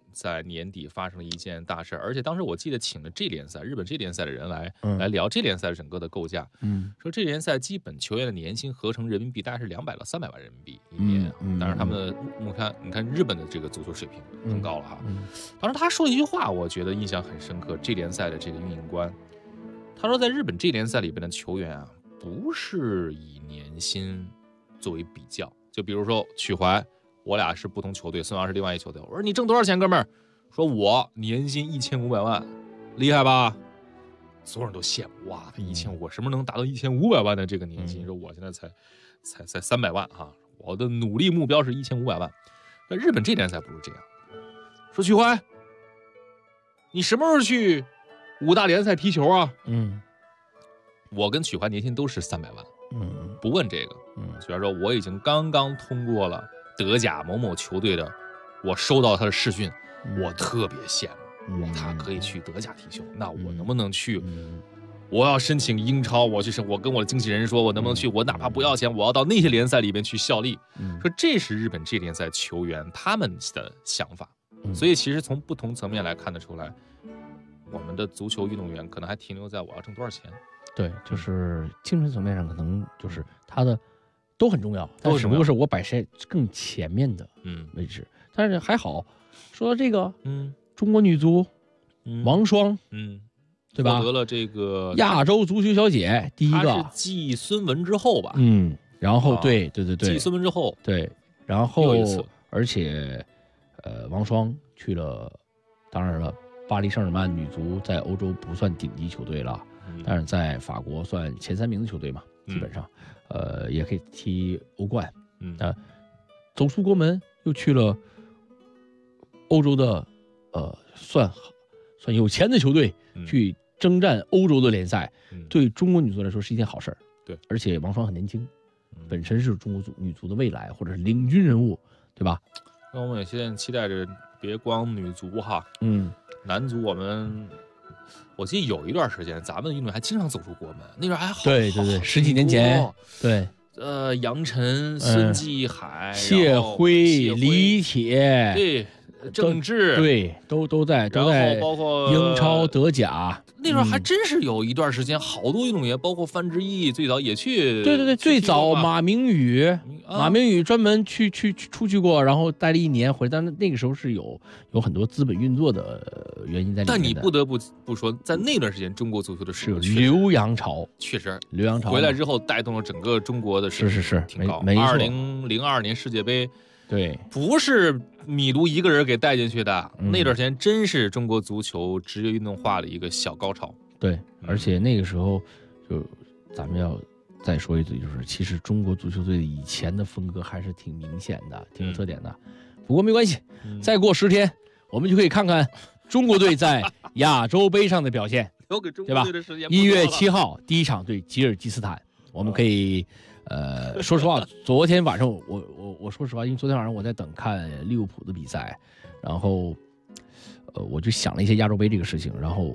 在年底发生了一件大事，而且当时我记得请了日本 J 联赛的人来聊这联赛整个的构架。说这联赛基本球员的年薪合成人民币大概是200到300万人民币一年。当然他们的你看日本的这个足球水平更高了哈。当时他说了一句话，我觉得印象很深刻。J 联赛的这个运营官，他说在日本 J 联赛里边的球员啊，不是以年薪作为比较，就比如说曲怀。我俩是不同球队，孙杨是另外一球队。我说你挣多少钱，哥们儿？说我年薪1500万，厉害吧？所有人都羡慕，哇，他1500，我什么能达到1500万的这个年薪？说我现在才300万哈，我的努力目标是1500万。那日本这联赛不是这样，说曲怀，你什么时候去5大联赛踢球啊？我跟曲怀年薪都是300万，不问这个。曲怀说我已经刚刚通过了德甲某某球队的，我收到他的视讯，我特别羡慕，他可以去德甲踢球，那我能不能去？我要申请英超，我跟我的经纪人说，我能不能去？我哪怕不要钱，我要到那些联赛里边去效力。说这是日本这联赛球员他们的想法，所以其实从不同层面来看得出来，我们的足球运动员可能还停留在我要挣多少钱。 对，就是精神层面上可能就是他的。都很重要，但只不过是我摆在更前面的位置。但是还好，说到这个，中国女足王霜，对吧？ 获得了这个亚洲足球小姐第一个， 她是继孙雯之后吧？ 然后对， 继孙雯之后， 对，然后而且王霜去了，当然了，巴黎圣日耳曼女足在欧洲不算顶级球队了，但是在法国算前3名的球队嘛，基本上。也可以踢欧冠，走出国门，又去了欧洲的，算有钱的球队，去征战欧洲的联赛，对中国女足来说是一件好事儿。 对， 而且王霜很年轻，本身是中国女足的未来或者是领军人物，对吧？ 那我们也现在期待着，别光女足哈，男足我记得有一段时间，咱们的运动员还经常走出国门，那阵还好。 对，10几年前，对， 杨晨、孙继海、 谢辉、李铁， 对，郑智， 对，都在， 然后包括英超、德甲。 那时候还真是有一段时间，好多运动员，包括范志毅，最早也去。 对，最早马明宇专门出去过，然后待了1年回来，但是那个时候是有很多资本运作的原因在里面的。 但你不得不说，在那段时间，中国足球的是有留洋潮， 确实留洋潮回来之后带动了整个中国的水平是挺高。 没错 2002年世界杯。 对， 不是米卢一个人给带进去的，那段时间真是中国足球职业运动化的一个小高潮。 对，而且那个时候就咱们要再说一句，就是其实中国足球队以前的风格还是挺明显的，挺有特点的。不过没关系，再过10天，我们就可以看看中国队在亚洲杯上的表现，对吧？1月7号第一场对吉尔吉斯斯坦，我们可以。说实话，昨天晚上我说实话，因为昨天晚上我在等看利物浦的比赛，然后我就想了一些亚洲杯这个事情，然后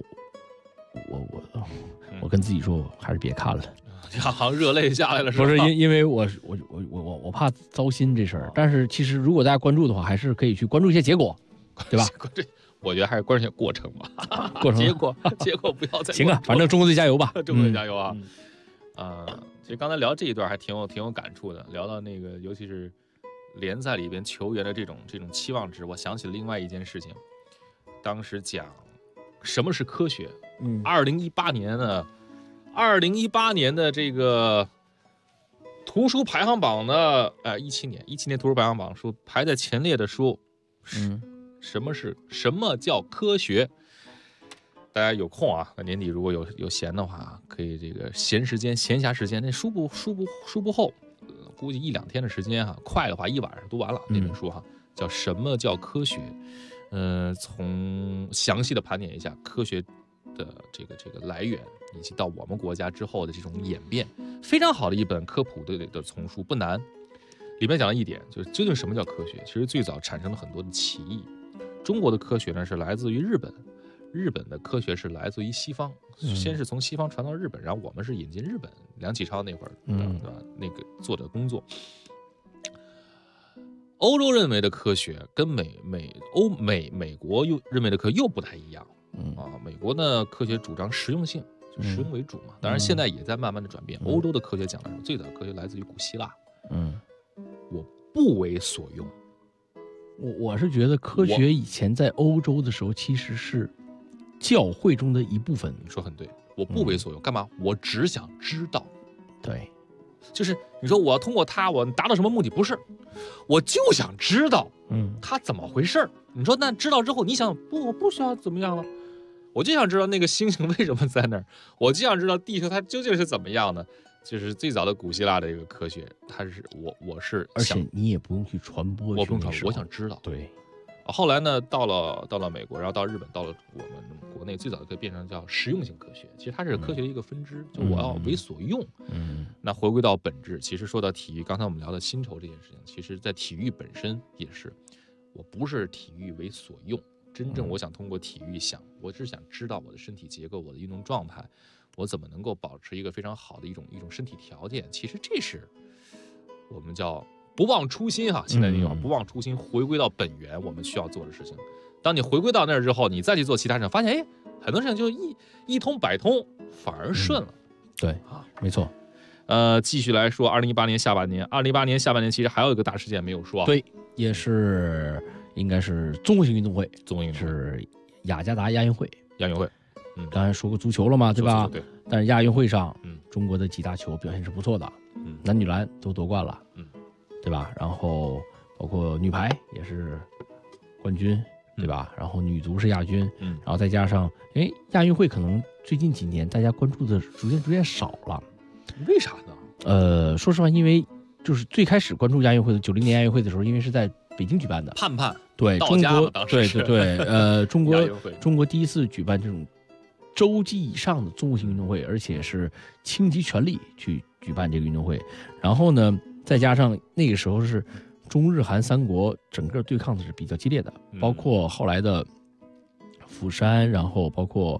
我跟自己说，还是别看了， 好像热泪下来了，是吧？ 不是因为我怕糟心这事儿，但是其实如果大家关注的话，还是可以去关注一些结果，对吧？ 我觉得还是关注一些过程吧，结果不要再行啊，反正中国队加油吧， 中国队加油啊！其实刚才聊这一段还挺有感触的，聊到那个尤其是联赛里边球员的这种期望值，我想起了另外一件事情。当时讲什么是科学，2018年的这个图书排行榜的17年图书排行榜书排在前列的书，什么叫科学？大家有空啊，年底如果有闲的话，可以这个闲暇时间，那书不厚，估计1-2天的时间哈，快的话1晚上读完了那本书哈，叫什么叫科学？从详细的盘点一下科学的这个来源，以及到我们国家之后的这种演变，非常好的一本科普的丛书，不难。里面讲了一点，就是究竟什么叫科学？其实最早产生了很多的歧义。中国的科学呢是来自于日本。日本的科学是来自于西方，先是从西方传到日本，然后我们是引进日本梁启超那会儿，对吧？那个做的工作。 欧洲认为的科学跟美国又认为的科学又不太一样。美国呢科学主张实用性，就实用为主嘛。当然现在也在慢慢的转变。欧洲的科学讲的时候，最早的科学来自于古希腊。我不为所用。 我是觉得科学以前在欧洲的时候其实是教会中的一部分。 你说很对，我不为所用，干嘛？我只想知道。 对， 就是你说我要通过它，我达到什么目的？不是，我就想知道，它怎么回事。你说那知道之后，你想不？我不需要怎么样了，我就想知道那个星星为什么在那儿，我就想知道地球它究竟是怎么样的。就是最早的古希腊的一个科学，它是我是， 而且你也不用去传播， 我不用传播，我想知道。 对。 后来呢，到了美国，然后到日本，到了我们国内，最早的可以变成叫实用性科学。其实它是科学的一个分支，就我要为所用。那回归到本质，其实说到体育，刚才我们聊的薪酬这件事情，其实在体育本身也是，我不是体育为所用，真正我想通过体育我只想知道我的身体结构，我的运动状态，我怎么能够保持一个非常好的一种身体条件。其实这是我们叫不忘初心哈，现在那种不忘初心，回归到本源，我们需要做的事情。当你回归到那儿之后，你再去做其他事情，发现很多事情就一通百通，反而顺了。 对啊，没错。 继续来说，2018年下半年其实还有一个大事件没有说。 对，也是应该是综合性运动会，是雅加达亚运会。刚才说过足球了嘛，对吧？ 对。 但是亚运会上，中国的几大球表现是不错的，男女篮都夺冠了，对吧？然后包括女排也是冠军，对吧？然后女足是亚军，然后再加上，亚运会可能最近几年大家关注的逐渐少了， 为啥呢？ 说实话，因为就是最开始关注亚运会的90年亚运会的时候，因为是在北京举办的， 盼对中国，对，中国第一次举办这种洲际以上的综合性运动会，而且是倾其全力去举办这个运动会。然后呢，再加上那个时候是中日韩三国整个对抗的是比较激烈的，包括后来的釜山，然后包括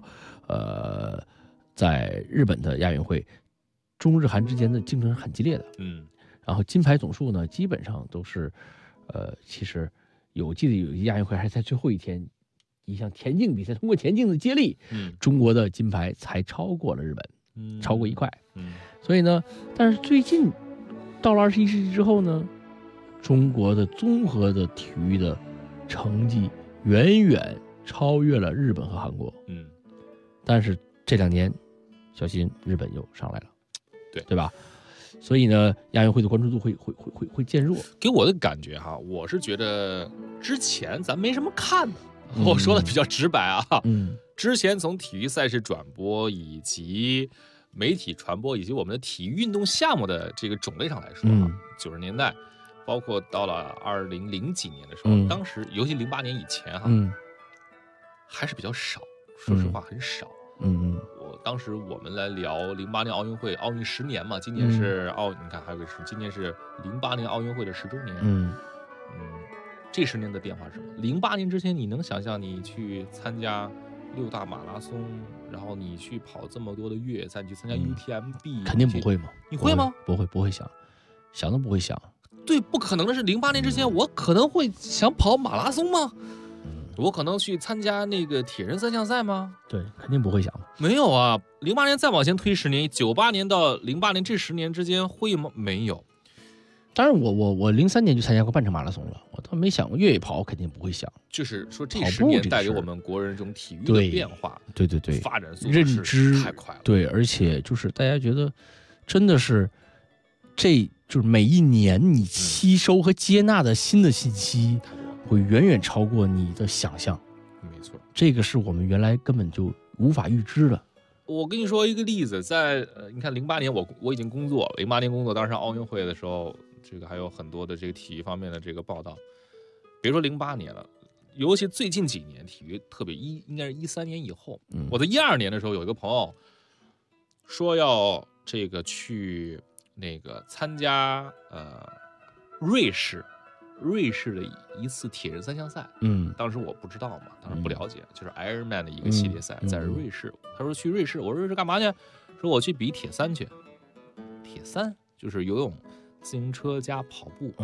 在日本的亚运会，中日韩之间的竞争是很激烈的。然后金牌总数呢，基本上都是其实记得有一亚运会还是在最后一天。一项田径比赛，通过田径的接力，中国的金牌才超过了日本，超过1块。所以呢，但是最近到了21世纪之后呢，中国的综合的体育的成绩远远超越了日本和韩国。但是这2年，小心日本又上来了，对吧？所以呢，亚运会的关注度会渐弱。 给我的感觉哈，我是觉得之前咱没什么看的。我说的比较直白啊，之前从体育赛事转播以及媒体传播以及我们的体育运动项目的这个种类上来说，90年代，包括到了2000几年的时候，当时尤其08年以前哈，还是比较少，说实话很少。当时我们来聊08年奥运会，奥运10年嘛，今年是你看还有个是今年是08年奥运会的10周年。这10年的变化是什么？08年之前，你能想象你去参加6大马拉松，然后你去跑这么多的越野赛，你去参加 UTMB， 肯定不会吗？ 你会吗？ 不会想都不会想。 对，不可能的是08年之前，我可能会想跑马拉松吗？我可能去参加那个铁人3项赛吗？ 对，肯定不会想。 没有啊，08年再往前推10年，98年到08年这10年之间会吗？没有。 当然我03年就参加过半程马拉松了，我倒没想过越野跑，肯定不会想。 就是说这10年带给我们国人这种体育的变化， 对， 发展速度认知太快了。 对，而且就是大家觉得真的是，这就是每一年你吸收和接纳的新的信息，会远远超过你的想象。 没错， 这个是我们原来根本就无法预知的。 我跟你说一个例子，在你看08年我已经工作了，08年工作，当时奥运会的时候。这个还有很多的这个体育方面的这个报道，别说08年了，尤其最近几年体育特别应该是13年以后。我在12年的时候有一个朋友说要这个去那个参加瑞士的一次铁人3项赛。当时我不知道嘛，当时不了解，就是 Ironman 的一个系列赛，在瑞士。他说去瑞士，我说瑞士干嘛去？说我去比铁3去。铁3就是游泳、自行车加跑步。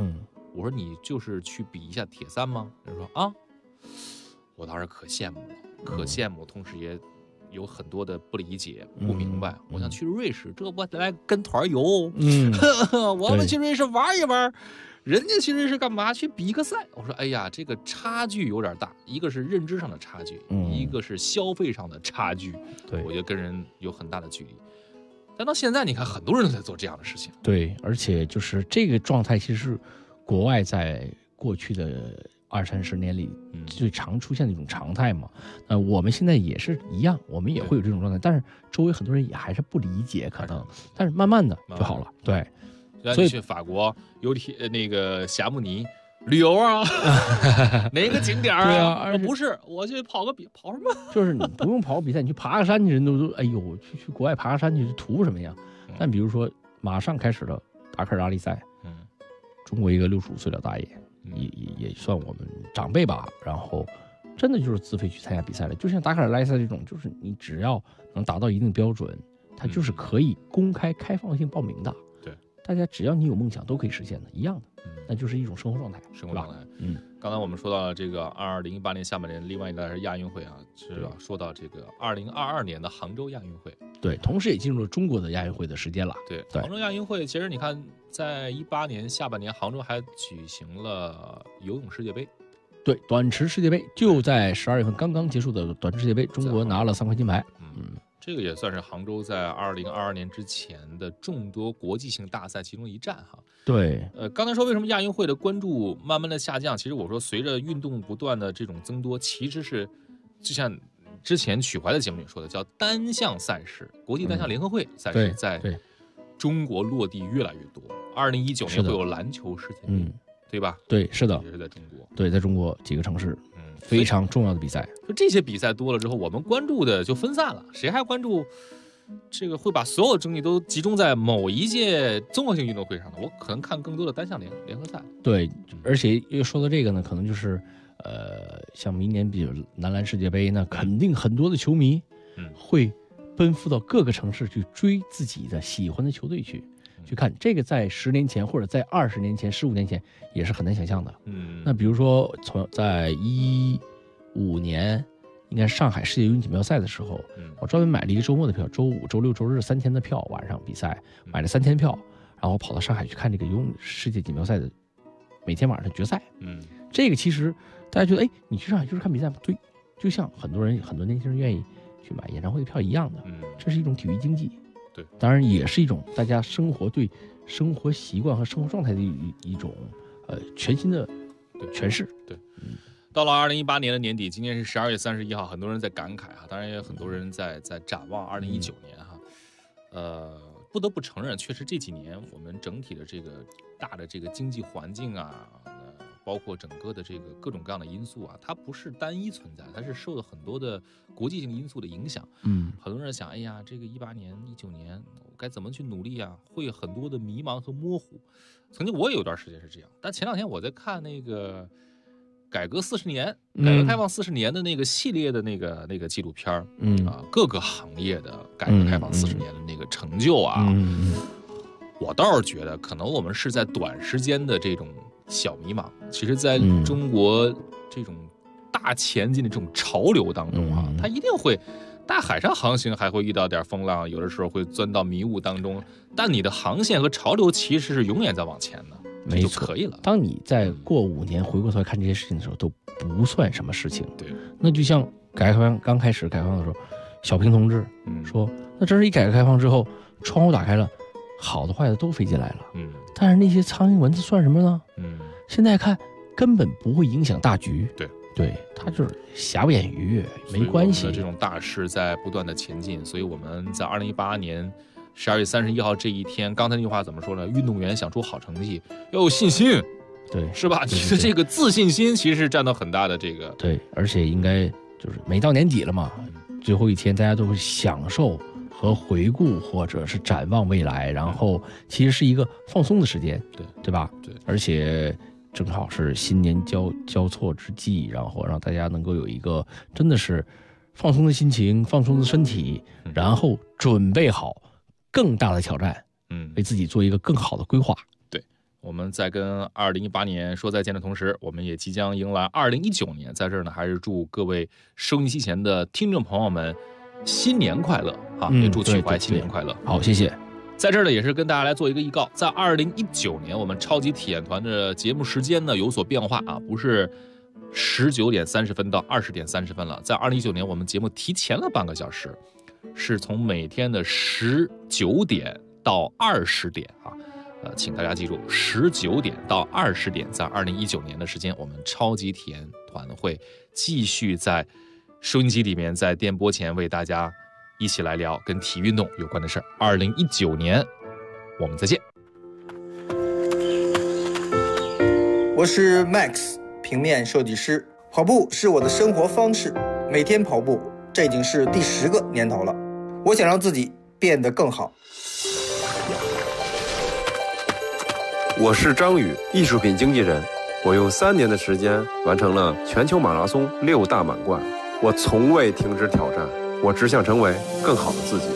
我说你就是去比一下铁三吗？人说啊，我当时可羡慕了，可羡慕，同时也有很多的不理解、不明白。我想去瑞士，这不来跟团游？我们去瑞士玩一玩。人家去瑞士干嘛？去比个赛。我说，哎呀，这个差距有点大，一个是认知上的差距，一个是消费上的差距。 对， 我觉得跟人有很大的距离。但到现在，你看很多人都在做这样的事情。 对，而且就是这个状态，其实是国外在过去的20-30年里最常出现的一种常态嘛。我们现在也是一样，我们也会有这种状态，但是周围很多人也还是不理解，可能，但是慢慢的就好了。对。 所以去法国游那个霞慕尼旅游啊，哪个景点啊？ 对啊， 不是，我去跑什么？ 就是你不用跑个比赛，你去爬个山，人都哎呦，去国外爬个山去图什么呀？但比如说马上开始了达喀尔拉力赛，中国一个65岁的大爷，也算我们长辈吧，然后真的就是自费去参加比赛了。就像达喀尔拉力赛这种，就是你只要能达到一定标准，它就是可以公开开放性报名的。大家只要你有梦想都可以实现的，一样的，那就是一种生活状态。 生活状态，刚才我们说到了这个2018年下半年，另外一个是亚运会啊，是说到这个2022年的杭州亚运会。 对，同时也进入了中国的亚运会的时间了。 对，杭州亚运会，其实你看，在18年下半年，杭州还举行了游泳世界杯。 对，短池世界杯就在12月份刚刚结束的短池世界杯，中国拿了3块金牌。 这个也算是杭州在2022年之前的众多国际性大赛其中一站哈。 对， 刚才说为什么亚运会的关注慢慢的下降？其实我说随着运动不断的这种增多，其实是就像之前曲怀的节目里说的，叫单项赛事，国际单项联合会赛事在中国落地越来越多。2019年会有篮球世界杯，对吧？ 对，是的， 也是在中国。 对，在中国几个城市。非常重要的比赛， 就这些比赛多了之后，我们关注的就分散了，谁还关注这个？会把所有精力都集中在某一届综合性运动会上的？我可能看更多的单项联合赛。 对，而且又说到这个呢，可能就是像明年比如男篮世界杯，那肯定很多的球迷会奔赴到各个城市去追自己的喜欢的球队去看。这个在10年前或者在20年前、15年前也是很难想象的。那比如说在15年，应该是上海世界游泳锦标赛的时候，我专门买了一个周末的票，周5、周6、周日3天的票，晚上比赛买了3天票，然后跑到上海去看这个游泳世界锦标赛的每天晚上的决赛。这个其实大家觉得，哎，你去上海就是看比赛吗？对，就像很多年轻人愿意去买演唱会的票一样的，这是一种体育经济。 对， 当然也是一种大家对生活习惯和生活状态的一种全新的诠释。 对，到了2018年的年底，今天是12月31号，很多人在感慨哈，当然也有很多人在展望2019年哈。不得不承认，确实这几年我们整体的这个大的这个经济环境啊，包括整个的这个各种各样的因素啊，它不是单一存在，它是受了很多的国际性因素的影响。很多人想，哎呀，这个18年、19年我该怎么去努力啊？会有很多的迷茫和模糊。曾经我也有段时间是这样，但前2天我在看那个改革40年、改革开放40年的那个系列的那个纪录片各个行业的改革开放40年的那个成就啊，我倒是觉得可能我们是在短时间的这种小迷茫，其实在中国这种大前进的这种潮流当中啊，它一定会大海上航行，还会遇到点风浪，有的时候会钻到迷雾当中，但你的航线和潮流其实是永远在往前的， 没错，就可以了。 当你在过5年回过头来看这些事情的时候，都不算什么事情。 对， 那就像改革开放刚开始改革开放的时候，小平同志说，那这是一改革开放之后，窗户打开了，好的坏的都飞进来了。但是那些苍蝇蚊子算什么呢？现在看根本不会影响大局。对，它就是瑕不掩瑜，没关系。 这种大势在不断的前进，所以我们在2018年12月31号这一天，刚才那句话怎么说呢？运动员想出好成绩要有信心， 对， 是吧？你的这个自信心其实是占到很大的这个。 对，而且应该就是每到年底了嘛，最后一天大家都会享受和回顾或者是展望未来，然后其实是一个放松的时间，对吧？ 对， 而且正好是新年交错之际，然后让大家能够有一个真的是放松的心情、放松的身体，然后准备好更大的挑战，为自己做一个更好的规划。 对， 我们在跟2018年说再见的同时，我们也即将迎来2019年。在这儿呢，还是祝各位收音机前的听众朋友们新年快乐啊！也祝曲怀新年快乐。 好，谢谢。 在这儿呢，也是跟大家来做一个预告，在2019年，我们超级体验团的节目时间呢有所变化啊，不是19点30分到20点30分了，在2019年我们节目提前了半个小时，是从每天的19点到20点啊。请大家记住，19点到20点，在2019年的时间，我们超级体验团会继续在收音机里面，在电波前为大家一起来聊跟体育运动有关的事儿。2019年，我们再见。 我是 Max， 平面设计师。跑步是我的生活方式，每天跑步，这已经是第10个年头了。我想让自己变得更好。 我是张宇，艺术品经纪人。我用3年的时间完成了全球马拉松6大满贯。我从未停止挑战，我只想成为更好的自己。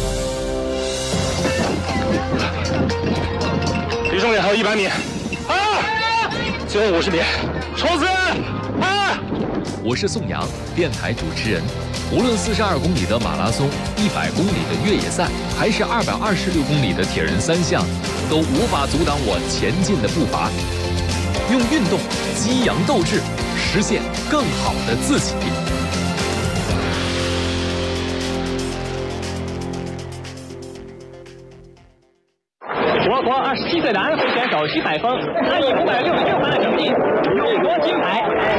离终点还有100米，最后50米，冲刺！ 我是宋阳，电台主持人。无论42公里的马拉松、100公里的越野赛，还是226公里的铁人3项，都无法阻挡我前进的步伐。用运动激扬斗志，实现更好的自己。 我国27岁的安徽选手徐海峰，他以566分的成绩勇夺金牌。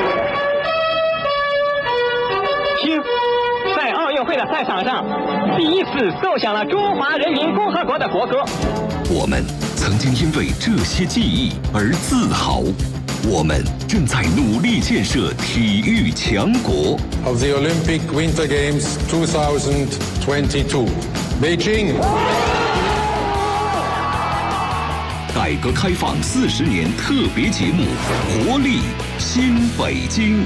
听，在奥运会的赛场上，第一次奏响了中华人民共和国的国歌。 我们曾经因为这些记忆而自豪，我们正在努力建设体育强国。 Of the Olympic Winter Games 2022, Beijing。 改革开放40年特别节目《活力新北京》。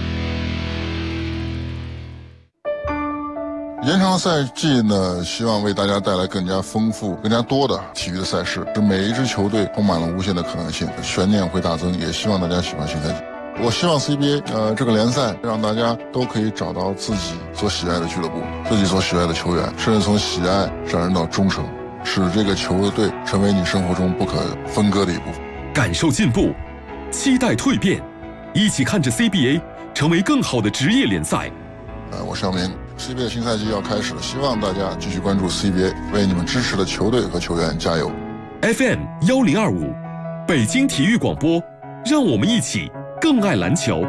延长赛季呢，希望为大家带来更加丰富、更加多的体育的赛事，使每一支球队充满了无限的可能性，悬念会大增。也希望大家喜欢新赛季。我希望 CBA 这个联赛让大家都可以找到自己所喜爱的俱乐部、自己所喜爱的球员，甚至从喜爱上升到忠诚，使这个球队成为你生活中不可分割的一部分。 感受进步，期待蜕变，一起看着 CBA 成为更好的职业联赛。 我肖明。CBA 新赛季要开始了，希望大家继续关注 CBA， 为你们支持的球队和球员加油。 FM 1025，北京体育广播，让我们一起更爱篮球。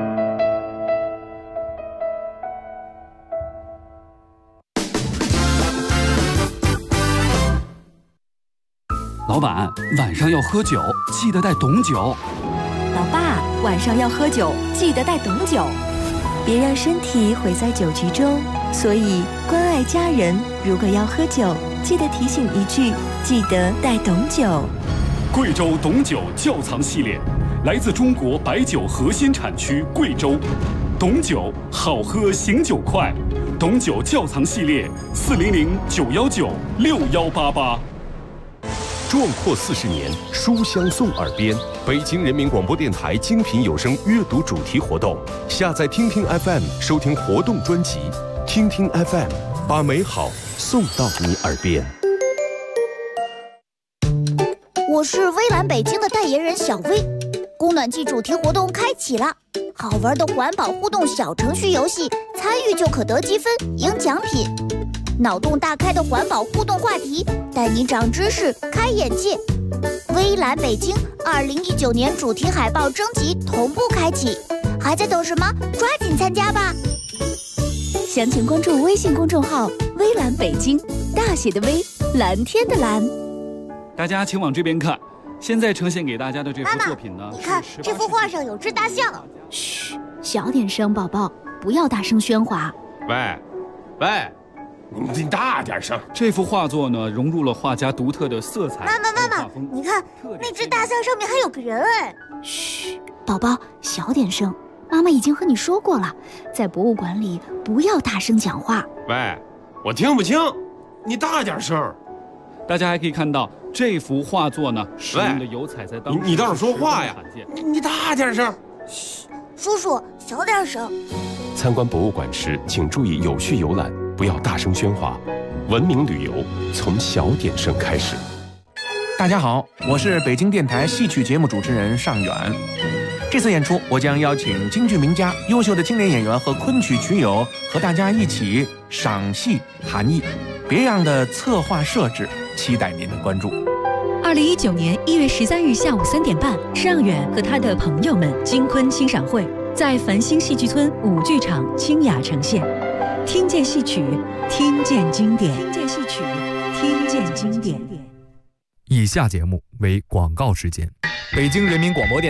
老板，晚上要喝酒，记得带董酒。 老爸，晚上要喝酒，记得带董酒。别让身体毁在酒局中，所以关爱家人，如果要喝酒，记得提醒一句，记得带董酒。 贵州董酒窖藏系列，来自中国白酒核心产区贵州。董酒好喝醒酒快，董酒窖藏系列400-919-6188。 壮阔40年，书香送耳边。北京人民广播电台精品有声阅读主题活动，下载听听 FM 收听活动专辑，听听 FM， 把美好送到你耳边。 我是微蓝北京的代言人小薇，供暖季主题活动开启了，好玩的环保互动小程序游戏，参与就可得积分，赢奖品。脑洞大开的环保互动话题，带你长知识、开眼界。微蓝北京2019年主题海报征集同步开启，还在等什么？抓紧参加吧！ 详情关注微信公众号“微蓝北京”，大写的微，蓝天的蓝。 大家请往这边看，现在呈现给大家的这幅作品呢， 你看这幅画上有只大象。 嘘，小点声，宝宝，不要大声喧哗。 喂，你大点声！ 这幅画作呢，融入了画家独特的色彩。 妈妈，你看那只大象上面还有个人哎！ 嘘，宝宝，小点声。妈妈已经和你说过了，在博物馆里不要大声讲话。 喂，我听不清，你大点声。 大家还可以看到这幅画作呢，使用的油彩在当时你倒是说话呀！你大点声。 叔叔，小点声。 参观博物馆时，请注意有序游览，不要大声喧哗。文明旅游从小点声开始。 大家好，我是北京电台戏曲节目主持人尚远。这次演出，我将邀请京剧名家、优秀的青年演员和昆曲曲友和大家一起赏戏谈艺，别样的策划设置，期待您的关注。 2019年1月13日下午3点半，尚远和他的朋友们京昆欣赏会在繁星戏剧村舞剧场清雅呈现。听见戏曲，听见经典；听见戏曲，听见经典。 以下节目为广告时间。北京人民广播电